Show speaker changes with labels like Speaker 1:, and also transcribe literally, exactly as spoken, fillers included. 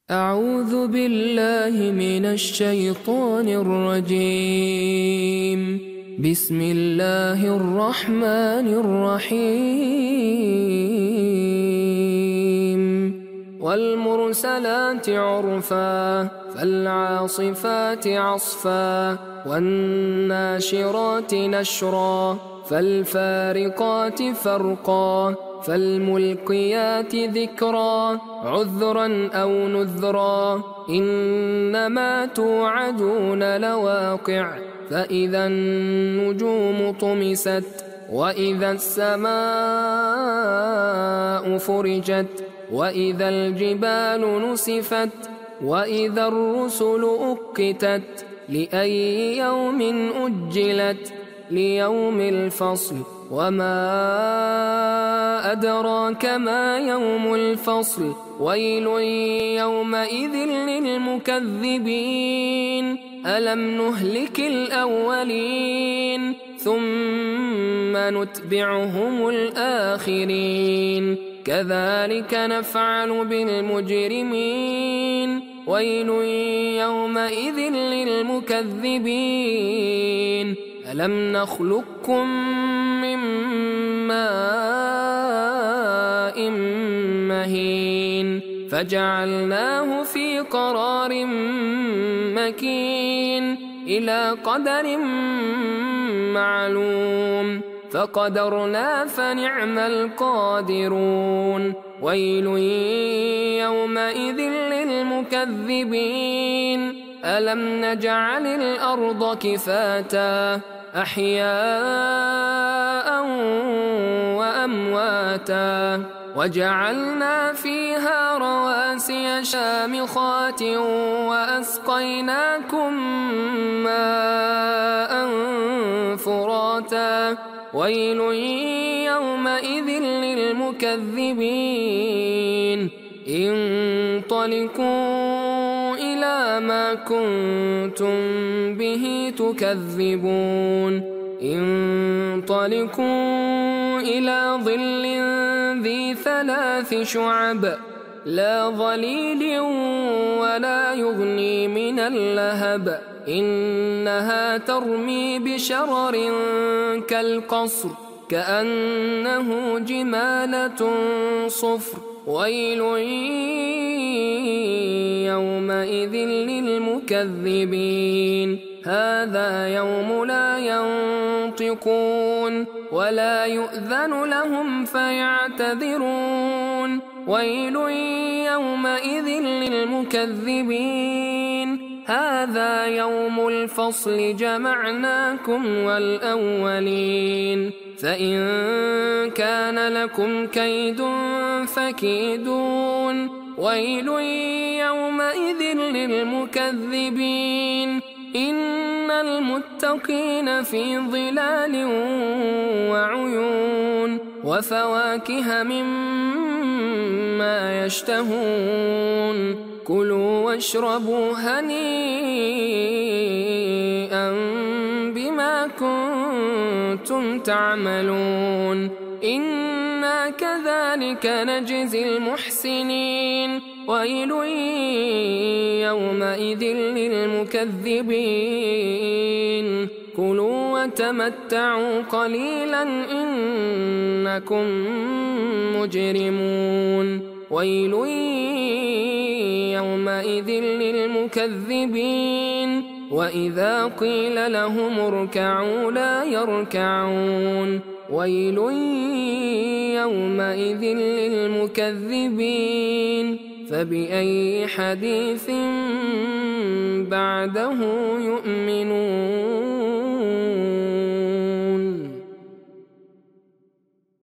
Speaker 1: أعوذ بالله من الشيطان الرجيم. بسم الله الرحمن الرحيم. والمرسلات عرفا فالعاصفات عصفا والناشرات نشرا فالفارقات فرقا فالملقيات ذكرا عذرا أو نذرا إنما توعدون لواقع فإذا النجوم طمست وإذا السماء فرجت وإذا الجبال نسفت وإذا الرسل أقتت لأي يوم أجلت ليوم الفصل وما أدراك ما يوم الفصل ويل يومئذ للمكذبين ألم نهلك الأولين ثم نتبعهم الآخرين كذلك نفعل بالمجرمين ويل يومئذ للمكذبين ألم نخلقكم من ماء مهين فجعلناه في قرار مكين إلى قدر معلوم فقدرنا فنعم القادرون ويل يومئذ للمكذبين ألم نجعل الأرض كفاتا أحياء وأمواتا وجعلنا فيها رواسي شامخات وأسقيناكم ماء فراتا ويل يومئذ للمكذبين انطلقوا إلى ما كنتم به تكذبون انطلقوا إلى ظل ذي ثلاث شعب لا ظليل ولا يغني من اللهب إنها ترمي بشرر كالقصر كأنه جمالة صفر ويل يومئذ للمكذبين هذا يوم لا ينطقون ولا يؤذن لهم فيعتذرون ويل يومئذ للمكذبين هذا يوم الفصل جمعناكم والأولين فإن كان لكم كيد فكيدون ويل يومئذ للمكذبين إن المتقين في ظلال وعيون وفواكه مما يشتهون كلوا واشربوا هنيئا بما كنتم تعملون إنا كذلك نجزي المحسنين ويل يومئذ للمكذبين كلوا وتمتعوا قليلا إنكم مجرمون ويل يومئذ للمكذبين وإذا قيل لهم اركعوا لا يركعون ويل يومئذ للمكذبين فبأي حديث بعده يؤمنون.